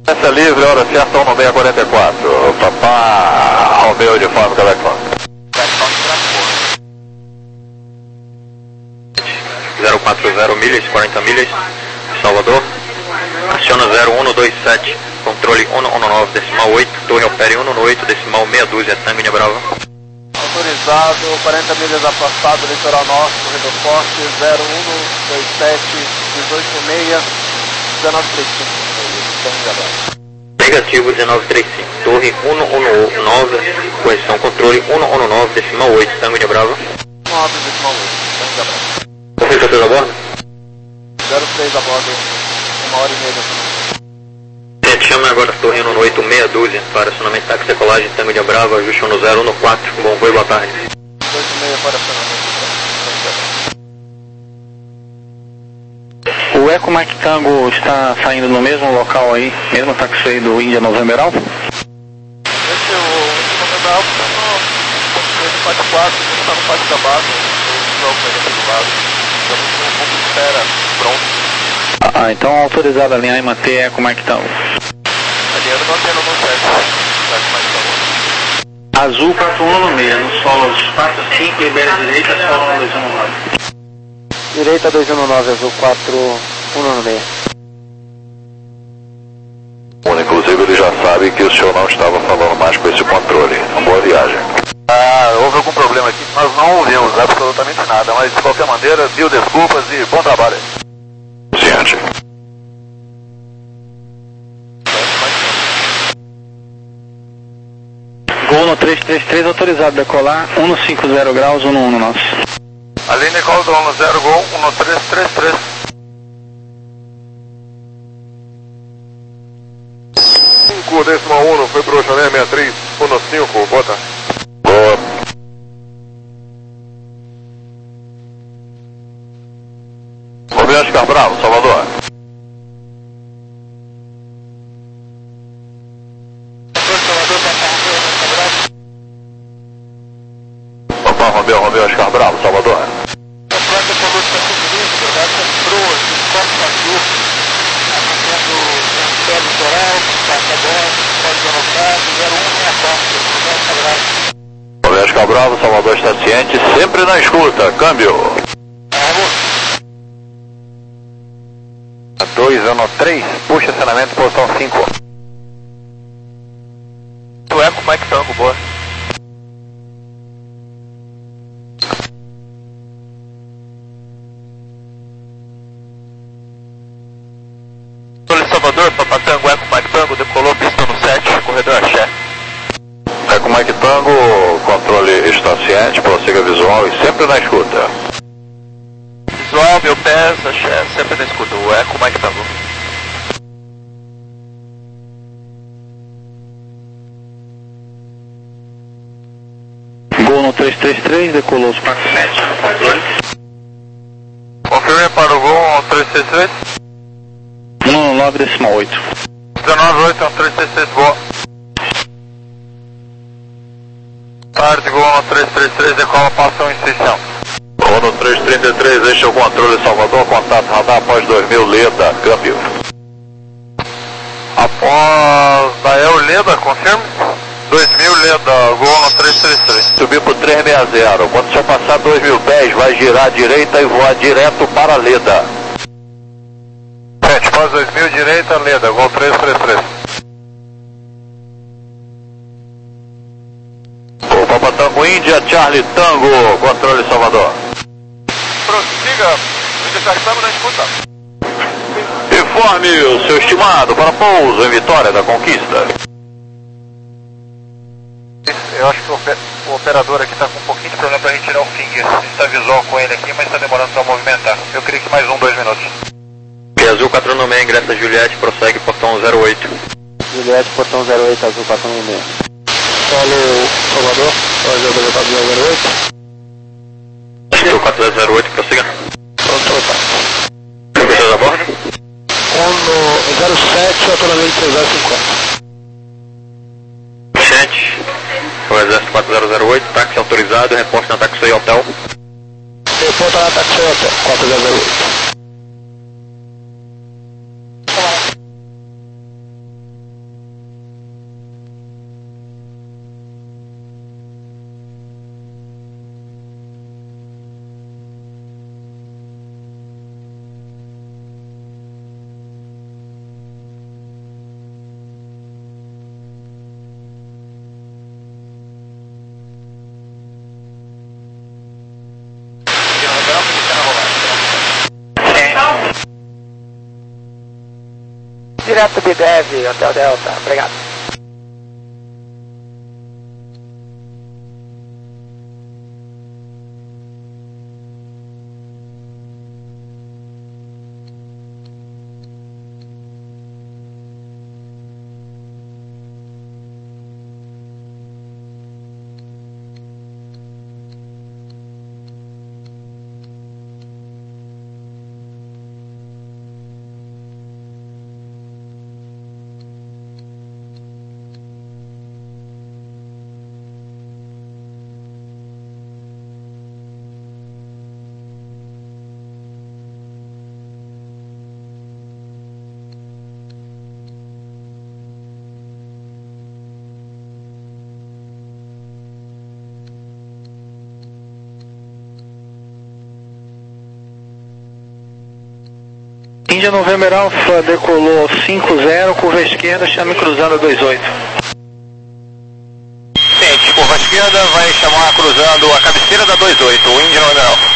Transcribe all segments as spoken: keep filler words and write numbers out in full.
Essa livre, hora certa, um seis quatro quatro. Papá Romeu de Fábio Telecom. zero quatro zero milhas, quarenta milhas, Salvador. Aciona zero um dois sete, controle um um nove, decimal oito, torre opere um um oito, decimal meia dúzia, Tango India Brava. Autorizado, quarenta milhas afastado, litoral norte, corredor forte, zero um dois sete, dezoito seis, dezenove trinta e cinco, Tango India Brava. Negativo dezenove trinta e cinco, torre um um nove, correção, controle um um nove, decimal oito, Tango India Brava. nove, decimal oito, Tango India Brava. Confirma a a bordo? zero três a bordo, uma hora e meia. Gente, chama agora a torre um oito, meia dúzia, para acionamento táxi decolagem, Tango India Brava, ajuste no zero um quatro, bom voo e boa tarde. oito e meia para acionamento. O Eco Mike Tango está saindo no mesmo local aí, mesmo taxi do India November Alpha? Esse é o November Alpha, está no quatro quatro, está no pátio da base, o jogo vai aqui do lado. Estamos no ponto de espera, pronto. Ah, então autorizado a alinhar e manter Eco Mike Tango. Alinhando, mantendo no sete. Eco Mike Tango. Azul quatro um no meio, no solo quatro cinco, libera direita, solo dois um nove. Direita dois um nove, azul quatro um no meio. Bom, inclusive ele já sabe que o senhor não estava falando mais com esse controle. Uma boa viagem. Ah, houve algum problema aqui? Nós não ouvimos absolutamente nada, mas de qualquer maneira, mil desculpas e bom trabalho. Ciente. Gol no três três três, autorizado decolar, um cinquenta graus, um um nosso. Aline Caldo no zero, gol, um três três três. cinco, decimal um, foi pro Chané sessenta e três, um cinco, bota. Boa. Romeu Oscar Bravo, Salvador. Papá Romeu, Romeu Oscar Bravo, Salvador. Romeu Oscar Bravo, Salvador está ciente, sempre na escuta, câmbio. dois um três, puxa acionamento, posição cinco. Tu é com o Mike Tango, boa. Salvador, Papa Tango, Eco Mike Tango, decolou, pista no sete, corredor Axé. Eco Mike Tango, controle está ciente, prossiga visual e sempre na escuta. Visual, meu pés, Axé, sempre na escuta, o Eco Mike Tango. Gol no três três três, decolou os quatro sete, controle. Confirme para o gol três três três. um nove decimal oito. dezenove oito, três três três, boa. Tarde, gol no três três três, decola, passa uma inscrição. Gol no três três três, deixa o controle Salvador, contato radar após dois mil, Leda, câmbio. Após Dael Leda, confirme. dois mil, Leda, gol no três três três. Subiu pro três seis zero, quando o senhor passar dois mil pés, vai girar à direita e voar direto para Leda. Após dois mil, direita, Leda, gol três três três. O Papa Tango Índia, Charlie Tango, controle Salvador. Prossiga, Índia Charlie Tango na escuta. Informe o seu estimado para pouso em Vitória da Conquista. Eu acho que o operador aqui está com um pouquinho de problema para retirar o finger. A gente está visual com ele aqui, mas está demorando para movimentar. Eu creio que mais um, dois minutos. Azul quatro um seis, ingressa Juliette, prossegue portão zero oito. Juliette, portão zero oito, azul quatro um seis. Solo Salvador, Salvador zero oito. Azul quatro zero oito, prossiga. Pronto, tá. Pessoas a bordo? Um zero sete, atualmente zero cinquenta. Chat, o Exército quatro zero zero oito, táxi autorizado, reporte na táxi hotel. Reporta na táxi hotel, quatro zero zero oito. direto Bidev, Hotel Delta. Obrigado. Índia November Alpha decolou cinco zero, curva esquerda, chame cruzando dois oito. Gente, curva esquerda, vai chamar cruzando a cabeceira da dois oito, o Índia November Alpha.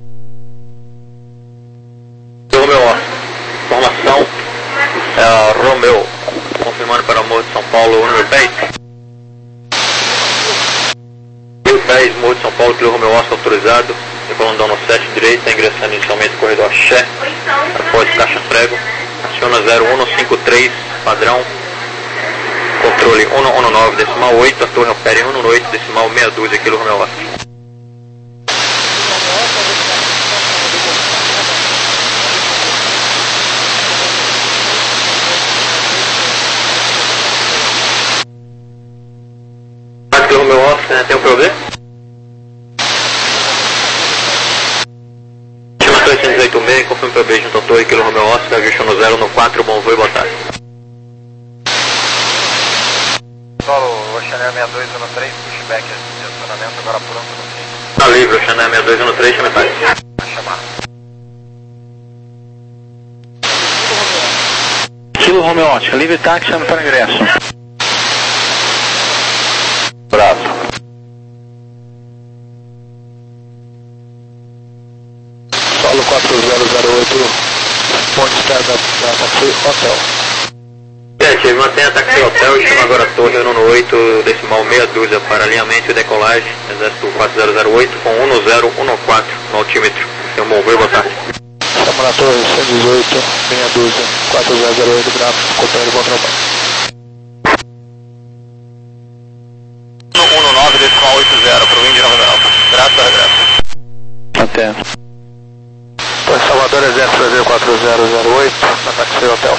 Romeu, formação, é, Romeu, confirmando para o Morro de São Paulo, o número dez. dez, Morro de São Paulo, Kilo Romeu Oscar autorizado, decolando no sete direita, ingressando inicialmente no corredor Axé, após caixa prego, aciona zero um cinco três, padrão, controle um um nove, decimal oito, a torre opera em um oito, decimal meia dúzia, Kilo Romeu Oscar. Kilo Romeu Oscar, né, tem um problema? oitocentos e oitenta e seis, confirme para beijo junto à torre, Kilo Romeu Oscar, ajuste zero no quatro, bom voo e boa tarde. Solo, Oceaneia sessenta e dois um três, pushback de acionamento agora pronto no fim. Tá livre, Oceaneia sessenta e dois um três, chame tarde. Vai chamar. Kilo Romeo Oscar, livre táxi, chame para ingresso. Braço. Solo quatro zero zero oito, ponte externa da Taxi Hotel. Gente, mantenha táxi hotel e chama agora a torre um oito, decimal meia dúzia para alinhamento e decolagem, exército quatro zero zero oito com um zero um quatro no altímetro. Tem um bom voo e boa tarde. Chama na torre cento e dezoito, meia dúzia, quatro zero zero oito, gráfico, companheiro, bom trabalho. um nove, decimal oito zero para o Índia November Alpha. Graças a regresso. Até. Torre Salvador, Exército Brasil quatro zero zero oito, na Taxi Hotel.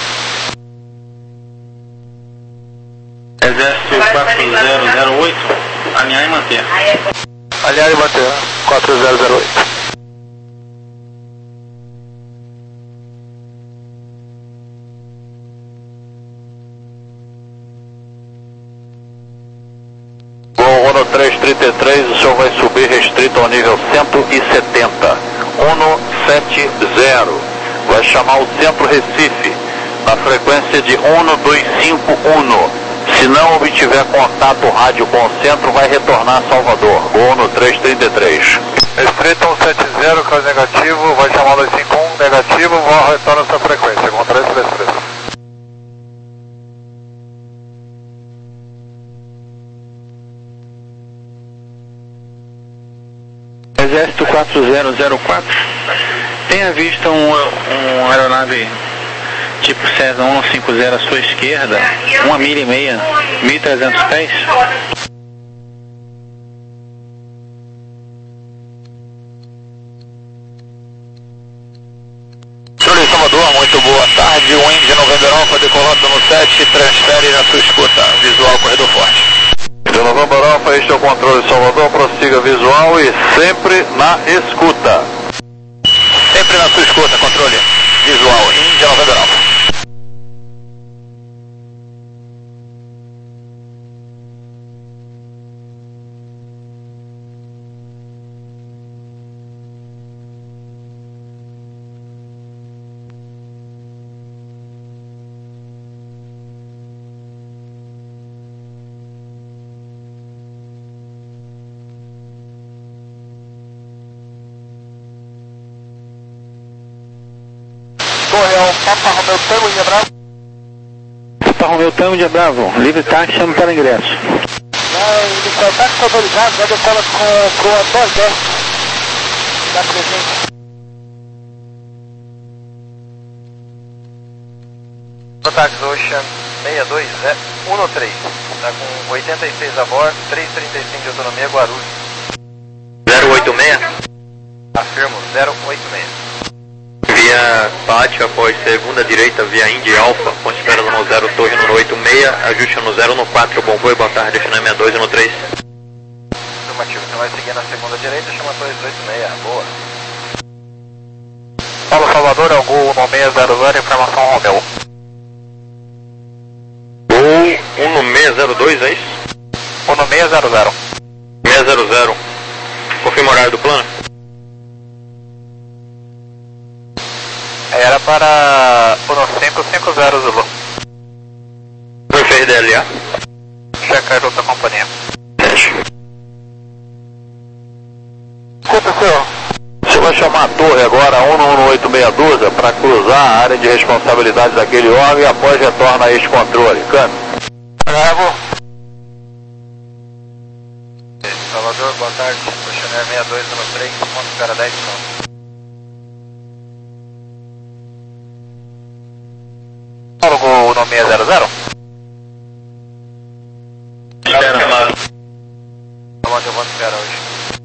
Exército quatro zero zero oito, alinhar e manter. Alinhar e manter, quatro zero zero oito. Gol um três trinta e três, o senhor vai subir restrito ao nível cento e setenta. um sete zero. Vai chamar o Centro Recife na frequência de um dois cinco um. Se não obtiver contato rádio com o centro, vai retornar a Salvador. Gol no três trinta e três. Restrito um sete zero, caso negativo, vai chamar dois cinco um, negativo, vou retornar essa frequência, com três três três. Exército quatro zero zero quatro, tenha visto um, um aeronave tipo Cessna um cinco zero à sua esquerda, uma milha e meia, mil e trezentos pés. Senhor Salvador, muito boa tarde. O Índia November Alpha decolando no sete, transfere na sua escuta. Visual corredor forte. Índia November Alpha, este é o controle Salvador, prossiga visual e sempre na escuta. Sempre na sua escuta, controle visual. Índia November Alpha. Torre é o Papa Romeu Tango, Índia Bravo. Alfa Romeo Tango de Bravo, livre táxi, chame para ingresso. Não, o táxi autorizado, já decola com o Antônio Deste. Está presente. Táxi Ocean seis dois um três, está com oitenta e seis a bordo, trezentos e trinta e cinco de autonomia, Guarulhos. zero oito seis? Afirmo, zero oito seis. Via pátio após segunda direita, via Indy Alfa, ponte espera no zero Torre no oito seis, ajuste no zero no quatro, bom voo e boa tarde, destino sessenta e dois no três. Afirmativo, você vai seguir na segunda direita, chama dois oito seis, boa. Paulo Salvador, é o Gol um seis zero zero, informação Romeu. um seis zero dois, é isso? um seis zero zero. seis zero zero. Confirma o horário do plano? Era para um cinco cinco zero Zulu. Não fez D L A? Checa a outra companhia. Desculpa, senhor. Você vai chamar a torre agora, um um oito seis doze, para cruzar a área de responsabilidade daquele órgão e após retorna a este controle. Câmbio. Bravo. Salvador, boa tarde, Oceaner seis dois um três, ponto espera dez minutos. Paulo Gol um seis zero zero. Espera. Onde eu vou esperar hoje?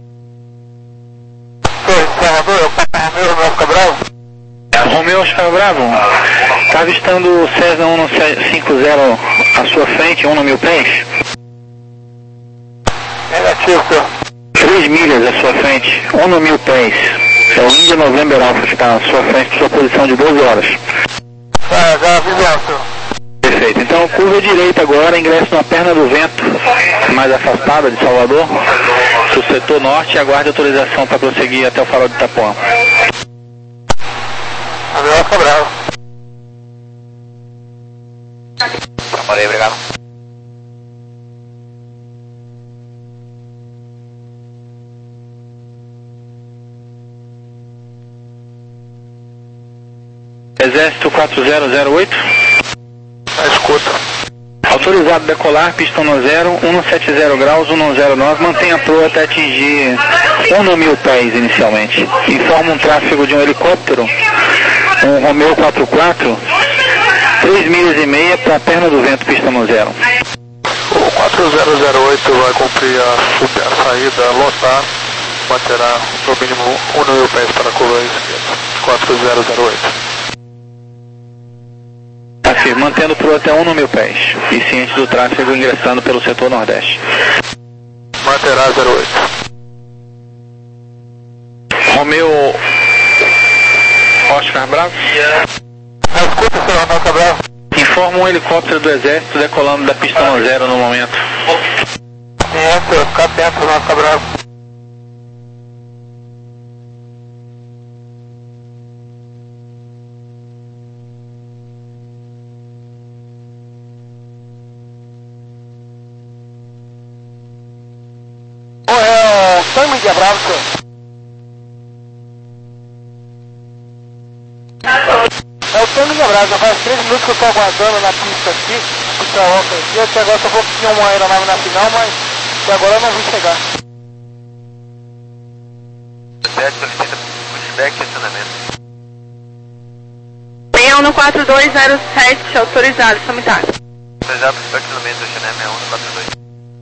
Salvador, é o Papa Romeu, Romeu fica bravo? Romeu Oscar Bravo, está avistando o Cessna cento cinquenta à sua frente, um no mil pés? Negativo, senhor. três milhas à sua frente, um no mil pés. É o Indy November Alpha que está à sua frente, sua posição de doze horas. Ah, já avisou, senhor. Perfeito, então curva direita agora, ingresso na perna do vento, mais afastada de Salvador, do setor norte, e aguarde autorização para prosseguir até o farol de Itapuã. Romeu fica bravo. Chamorei, obrigado. Exército quatro zero zero oito. Na escuta. Autorizado decolar, pista no zero, cento e setenta graus, cento e nove, mantenha a proa até atingir um no mil pés inicialmente. Informa um tráfego de um helicóptero, um Romeo quatro quatro, três milhas e meia para a perna do vento, pista no zero. O quatro zero zero oito vai cumprir a, sub, a saída, lotar, manterá no mínimo um mil pés para a curva esquerda. quatro zero zero oito. Afirma, mantendo proa até um no mil pés e ciente do tráfego ingressando pelo setor nordeste. Manterá zero oito. Romeo Oscar Bravo. Na escuta, senhor, Romeu fica bravo. Informa um helicóptero do exército decolando da pista no zero no momento. É, senhor, fica atento, Romeu fica bravo. Ô, é o Tango de Bravo, senhor. É o Tango de Bravo, já faz três minutos que eu estou aguardando na pista aqui, pista alta aqui, até agora só vou que tinha uma aeronave na final, mas até agora eu não vi chegar. Sete, solicita pushback e estacionamento. seis um no quatro dois zero sete, autorizado, chame táxi. Autorizado, pushback e estacionamento, Oceaner seis um no quatro dois.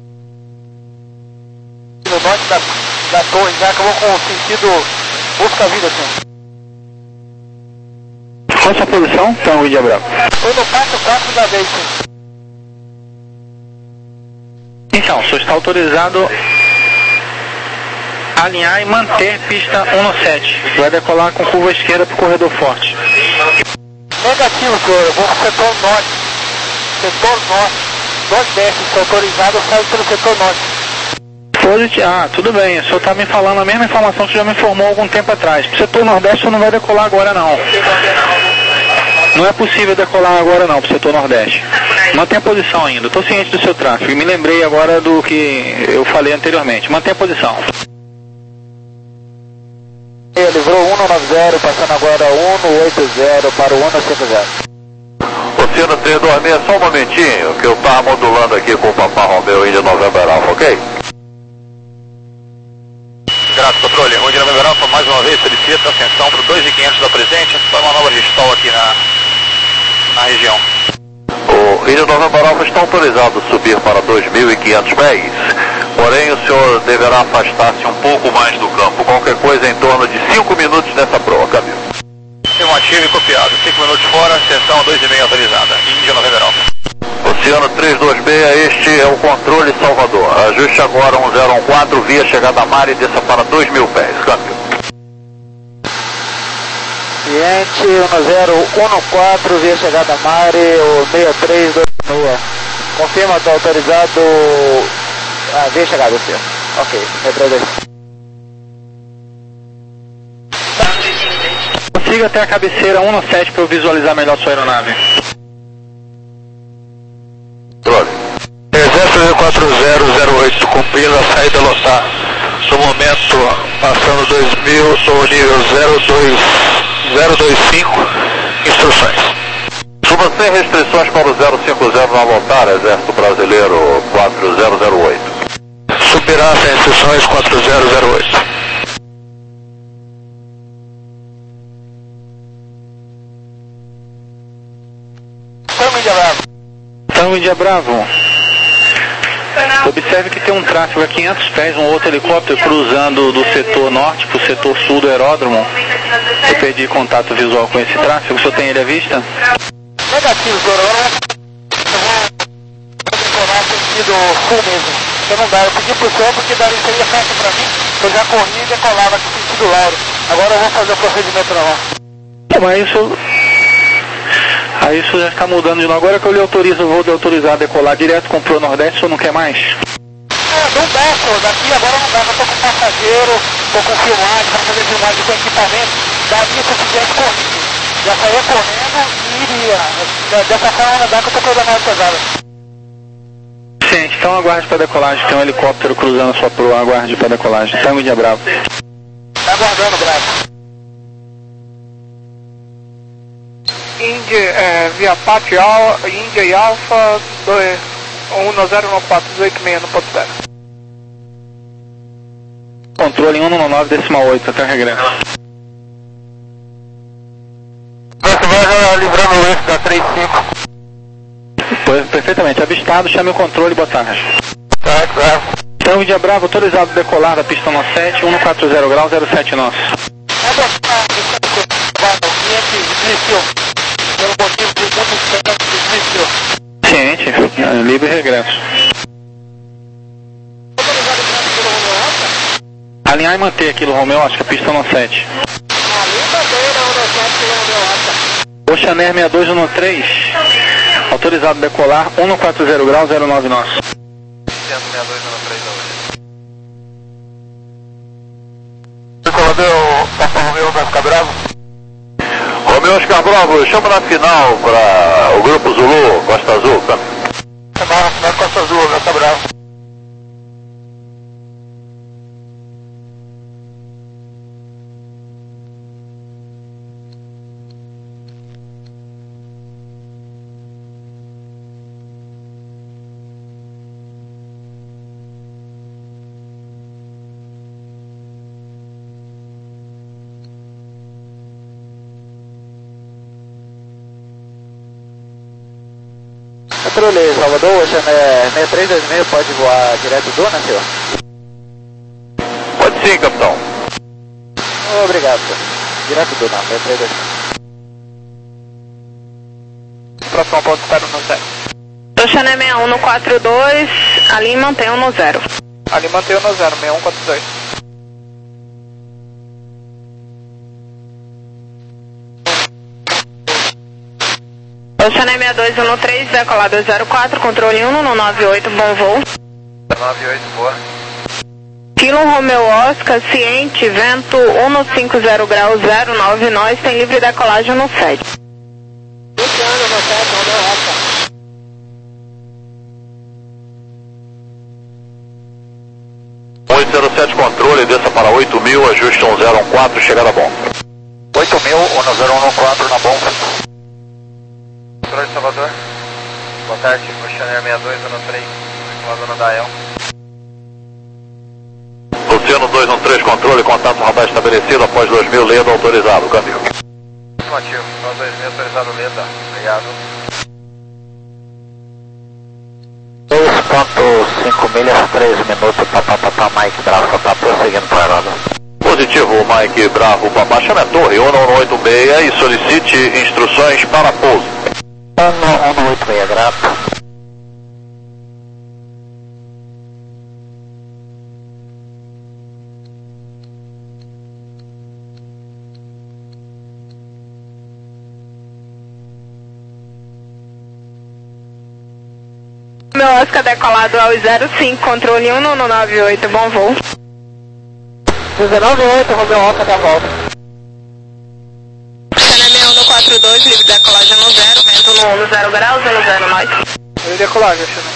No norte da, da torre, já acabou com o sentido busca-vida, senhor. Qual a sua posição, Tango de Bravo? Foi no quatro quatro da vez, senhor. Então, o senhor está autorizado a alinhar e manter pista um no sete. Vai decolar com curva esquerda para o corredor forte. Negativo, senhor. Eu vou pro setor norte. Setor norte. Nordeste, se autorizado, eu saio pelo setor norte. Positivo. Ah, tudo bem. O senhor está me falando a mesma informação que já me informou há algum tempo atrás. Para o setor nordeste, o senhor não vai decolar agora, não. Não é possível decolar agora, não, para o setor nordeste. Mantém a posição ainda. Estou ciente do seu tráfego. Me lembrei agora do que eu falei anteriormente. Mantém a posição. Ele livrou um no nove zero, passando agora um no oito zero para o um no cinco zero. Oceano três dois seis, só um momentinho, que eu tava modulando aqui com o Papa Romeo Índia November Alpha, ok? Grato, controle. Índia November Alpha, mais uma vez, solicita atenção para o dois mil e quinhentos da presente, para uma nova restall aqui na, na região. O Índia November Alpha está autorizado a subir para dois mil e quinhentos pés, porém o senhor deverá afastar-se um pouco mais do campo, qualquer coisa em torno de cinco minutos nessa proa, Camilo. Afirmativo e copiado. cinco minutos fora, sessão dois e meio autorizada. Índia November Alpha. Oceano três dois seis, este é o controle Salvador. Ajuste agora um zero um quatro via chegada a mar e desça para dois mil pés. Câmbio. Cliente um zero um quatro via chegada a mar e o seis três dois seis. Confirma, está autorizado. Ah, via chegada, senhor. Ok, retroceder. Consiga até a cabeceira um sete para eu visualizar melhor sua aeronave. Exército quatro zero zero oito, cumprindo a saída lotar. No momento, passando dois mil, no nível zero dois zero dois cinco, instruções. Suba sem restrições para o zero cinco zero na lotar, Exército Brasileiro quatro zero zero oito. Subirá sem restrições quatro zero zero oito. Tango Índia Bravo. Observe que tem um tráfego a quinhentos pés, um outro helicóptero cruzando do setor norte para o setor sul do aeródromo. Eu perdi contato visual com esse tráfego, o senhor tem ele à vista? Negativo, senhor. Eu vou informar sentido sul mesmo. Eu não dá, eu pedi pro senhor porque daria seria fácil pra mim, eu já corri e decolava aqui sentido Lauro. Agora eu vou fazer o procedimento lá. Não, mas isso... Aí isso já está mudando de novo. Agora que eu lhe autorizo, eu vou lhe autorizar a decolar direto com o Pro Nordeste, o senhor não quer mais? É, não dá, senhor. Daqui agora não dá. Eu tô com passageiro, tô com filmagem, para fazer filmagem com equipamento. Daqui se eu fizesse corrido. Já saía correndo e iria. Dessa forma não dá que eu tô com a mais pesada. Sim, então aguarde para decolagem. Tem um helicóptero cruzando a sua proa, aguarde para decolagem. Tango Índia Bravo. Tá aguardando, Bravo. Índia, é, via Pátio Índia e Alfa um zero um quatro oito seis no ponto zero. Controle um nove nove decimal oito, até o regresso. Você vai livrando o eixo da três cinco. Pois, perfeitamente, avistado, chame o controle, boa tarde. Tá, claro. Então, Índia Bravo, autorizado a decolar da pista nove sete, cento e quarenta graus, zero sete nosso. É botar, o cliente desistiu. Pelo motivo de muito tempo, desistiu. Ciente, livre regresso. Alinhar e manter aquilo, Romeu, acho que a pista nove sete. Ali também na nove sete, Romeu, Oceaner sessenta e dois um três, autorizado a decolar, cento e quarenta graus, zero nove nosso. cento e sessenta e dois um três da Decolador, Papa Romeu vai ficar bravo? Romeu Oscar Bravo, chama na final para o Grupo Zulu, Costa Azul, tá? Chama na final Costa Azul, meu Bravo. Controle Salvador, Ocean seis três dois seis pode voar direto do Duna, senhor? Pode sim, capitão. Obrigado, senhor. Direto do Duna, seis três dois seis. Próximo ponto, espero no zero. Ocean sessenta e um no quatro dois, ali mantém um no zero. Ali mantém no zero, sessenta e um quatro dois. Ocean sessenta e dois um três, decolar dois zero quatro, controle um no nove oito, bom voo. nove oito, boa. Kilo Romeo Oscar, ciente, vento um cinco zero graus, zero nove, nós tem livre decolagem no sete. Luciano, no sete, Romeo Oscar. oito zero sete controle, desça para oito mil, ajuste um zero um quatro, chegada bom. oito mil, um zero um quatro na bomba. controle, Salvador. Boa tarde, Oceaneer sessenta e dois um três, na zona da E L. Luciano dois um três, controle, contato radar estabelecido após dois mil, Leda autorizado, câmbio. Afirmativo, após dois mil, autorizado, Leda, obrigado. dois ponto cinco milhas, três minutos, papá, papá, Mike Bravo, tá prosseguindo para a Positivo, Mike Bravo, papá, chame a torre um um oito seis e solicite instruções para pouso. um um oito seis, grato. Meu Oscar decolado ao zero cinco, controle um um nove oito, bom voo. dezenove oito, Romeu Oscar da volta. Cana sessenta e um no quatro dois, livre decolagem no zero, vento no um no zero grau, zero zero nós. Livre decolagem, Xana.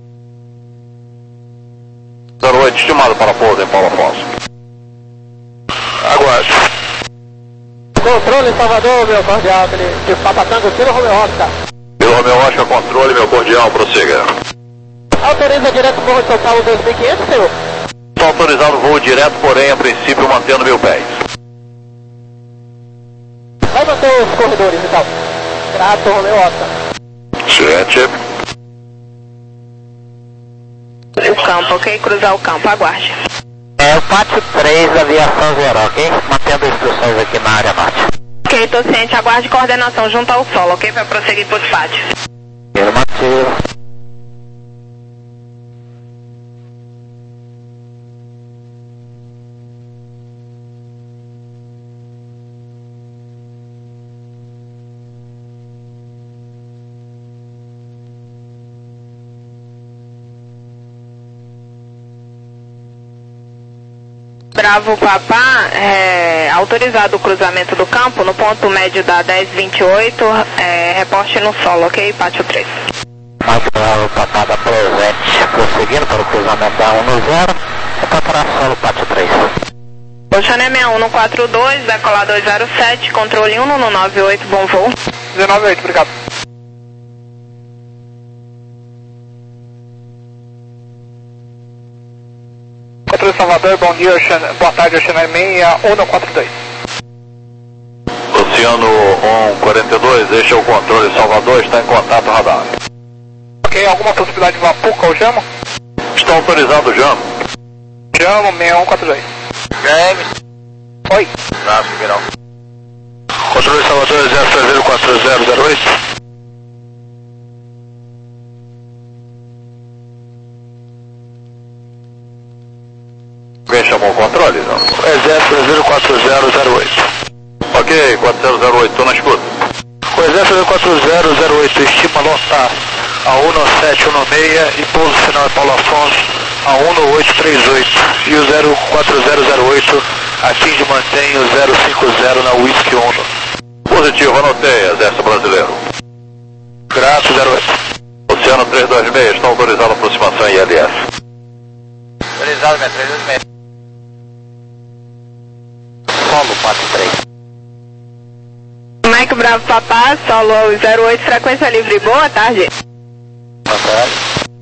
zero oito, estimado para pouso em Paulo Afonso. Aguarde. Controle Salvador, meu cordial, de Papatango, tira o Romeu Oscar. Pelo Romeu Oscar, controle, meu cordial, prossiga. Autoriza direto voo de São Paulo dois mil e quinhentos, senhor? Estou autorizado voo direto, porém, a princípio, mantendo mil pés. Vai manter os corredores e tal. Grato, Romeu Oscar. Gente. O campo, ok? Cruzar o campo, aguarde. É o Pátio três, aviação zero, ok? Mantendo instruções aqui na área norte. Ok, tô ciente, aguarde coordenação junto ao solo, ok? Vai prosseguir por pátio. Afirmativo. Bravo Papá, é, autorizado o cruzamento do campo no ponto médio da dez vinte e oito, é, reporte no solo, ok? Pátio três. Mais Bravo Papá da presente, prosseguindo para o cruzamento da um no zero, é para solo Pátio três. Oceaneer sessenta e um no quatro dois, decolar dois zero sete, controle um um nove oito, bom voo. dezenove oito, obrigado. Controle Salvador, bom dia, Ocean... boa tarde, Oceaneer sessenta e um no quatro dois. Luciano um quarenta e dois, este é o controle Salvador, está em contato radar. Ok, alguma possibilidade de Vapuca ou Jamo? Está autorizado o Jamo. Jamo, sessenta e um quatro dois. James. Oi. Braço, Figueirão. Controle Salvador, zero zero quatro zero zero oito. Quem chamou o controle? Não. É zero zero quatro zero zero oito. Ok, quatro zero zero oito, estou na escuta. O Exército quatro zero zero oito estima lotar a um nove sete um seis e pouso final é Paulo Afonso a um nove oito três oito. E o zero quatro zero zero oito atinge e mantém o zero cinco zero na Whisky um. Positivo, anotei, Exército Brasileiro. Grato, zero oito. Oceano três dois seis, está autorizado a aproximação I L S. Autorizado, minha três dois seis. Solo Pátio três. Mike Bravo Papá, solo zero oito, frequência livre, boa tarde. Boa tarde.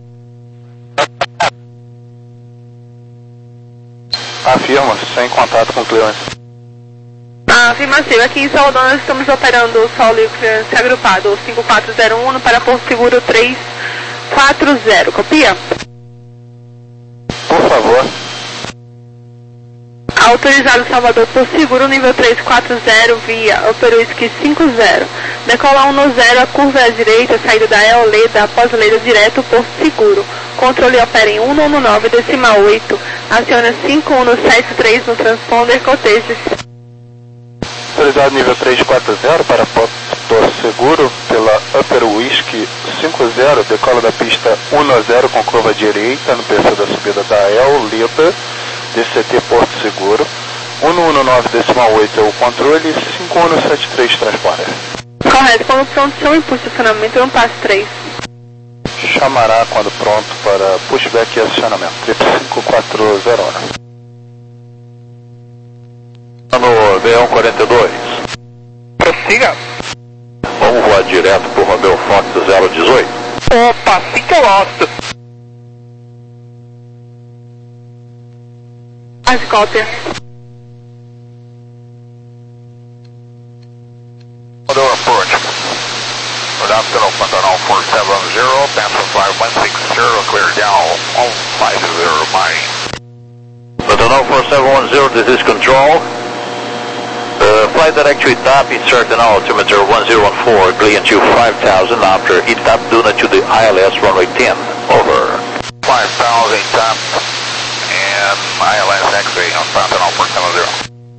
Afirma, sem contato com o cliente. Ah, afirmativo. Aqui em Salvador nós estamos operando o solo e o cliente agrupado cinco quatro zero um para Porto Seguro três quatro zero. Copia? Por favor. Autorizado Salvador por seguro nível três quatro zero via Operuski cinco zero. Decola um no zero, a curva é à direita, saída da E O Leda, após Leda direto por seguro. Controle opera em um nove nove decimal oito. Aciona cinco um sete três no transponder cotejas. Autorizado nível três quatro zero para Porto Seguro pela Upper Whisky cinco zero, decola da pista um zero com curva direita no perfil da subida da E L Leda, D C T Porto Seguro, um nove decimal oito é o controle, cinco um sete três transponder. Correto, com opção de seu impulso de acionamento no passo três. Chamará quando pronto para pushback e acionamento, trip cinco quatro zero um. No B um quarenta e dois. Prossiga. Vamos voar direto. direto por Romeo Fox zero dezoito. Opa, assim que eu gosto. As cópia. Model approach. Good afternoon, Pantanal four seven zero, Panther five one six zero, clear down, one five zero, mine. Pantanal four seven one zero, this is control. Uh, fly direct to I T A P, insert an altimeter one zero one four, clear to five thousand after I T A P, Duna to the I L S runway ten, over. five thousand I T A P, and I L S X-ray on Pantanal four seven zero.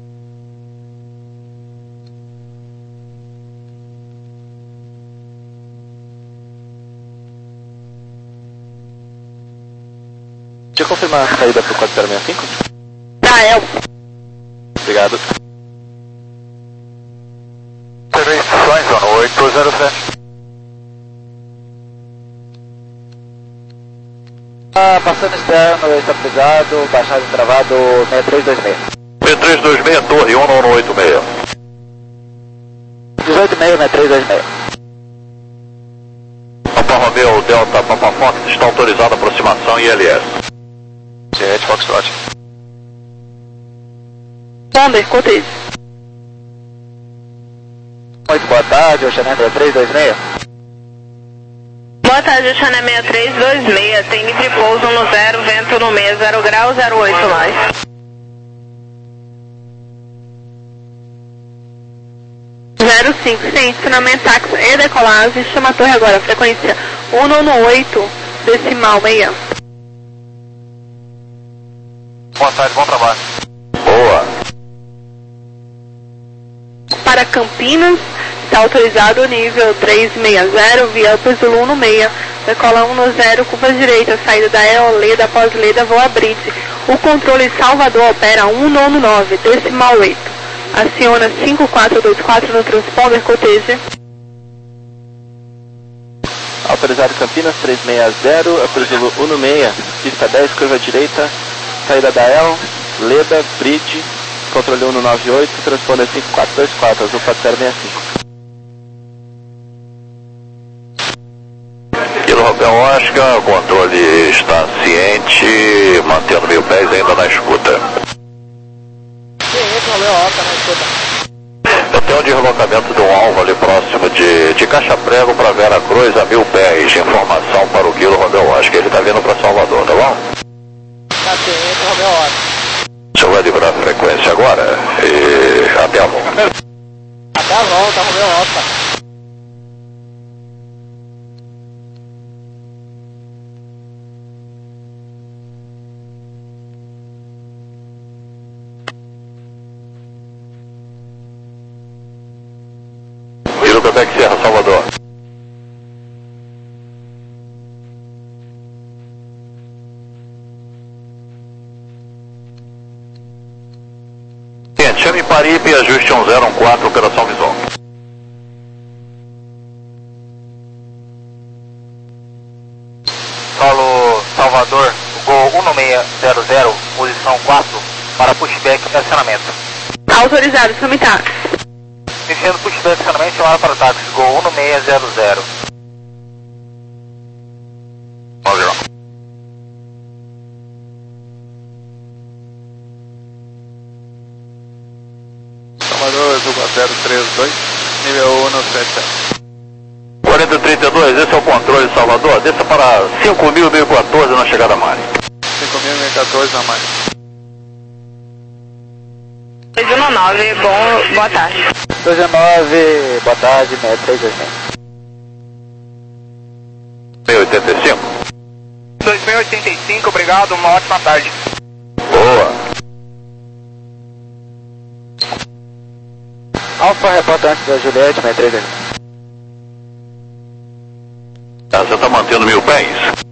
Deixa eu confirmar a saída para o quatro zero seis cinco? Da El. Obrigado. Servições, zona oito zero sete. Ah, passando externo, estabilizado, baixado e travado, seis três dois seis. seis três dois seis, torre um nove oito seis. dezoito seis, seis três dois seis. Papa Romeo, Delta, Papa Fox, está autorizada a aproximação I L S. Jet Foxtrot. Thunder, Cortez. Muito boa tarde, Oceané seis três dois seis. Boa tarde, Oceané seis três dois seis, tem livre pouso no zero, vento no meio, zero grau, zero oito mais. zero cinco, sim, ensinamento táxi e decolagem, chama a torre agora, frequência um nove oito, decimal seis. Boa tarde, bom trabalho. Boa. Para Campinas, está autorizado o nível três seis zero, via Upper Zulu um seis, decola um zero, curva direita, saída da Eoleda, após Leda, voa Bridge. O controle Salvador opera um nove nove, decimal oito. Aciona cinco quatro dois quatro no transponder, Cortez. Autorizado Campinas três seis zero, Upper Zulu um seis, pista dez, curva direita, saída da El, Leda, Bridge, controle um nove oito, transponder cinco quatro dois quatro, azul quatro zero seis cinco. Kilo Romeo Oscar, o controle está ciente, mantendo mil pés ainda na escuta. Eu tenho um deslocamento de um alvo ali próximo de, de Caixa Prego para Vera Cruz a mil pés. Informação para o Kilo Romeo Oscar, ele está vindo para Salvador, tá bom? Tá ciente, Romeo Oscar. O senhor vai livrar a frequência agora e até a volta. Até a volta, Romeo Oscar. Kilo Quebec Serra, Salvador. Chame Paripe e ajuste um zero um quatro, operação visual. Solo Salvador, Gol um seis zero zero, posição quatro, para pushback e acionamento. Autorizado, chame táxi. Iniciando pushback e acionamento, chamada para táxi, Gol um seis zero zero. Salvador, azul zero três dois, nível um sete zero. quarenta e trinta e dois, esse é o controle de Salvador, desça para cinco mil e quatorze na chegada a Mari. cinco mil e quatorze na Mari. dois um nove, bom, boa tarde. dois um nove, boa tarde, seis três dois seis. mil e oitenta e cinco. dois mil e oitenta e cinco, obrigado, uma ótima tarde. Boa. Alfa, reporta antes da Juliette, seis três dois seis. Você está mantendo mil pés?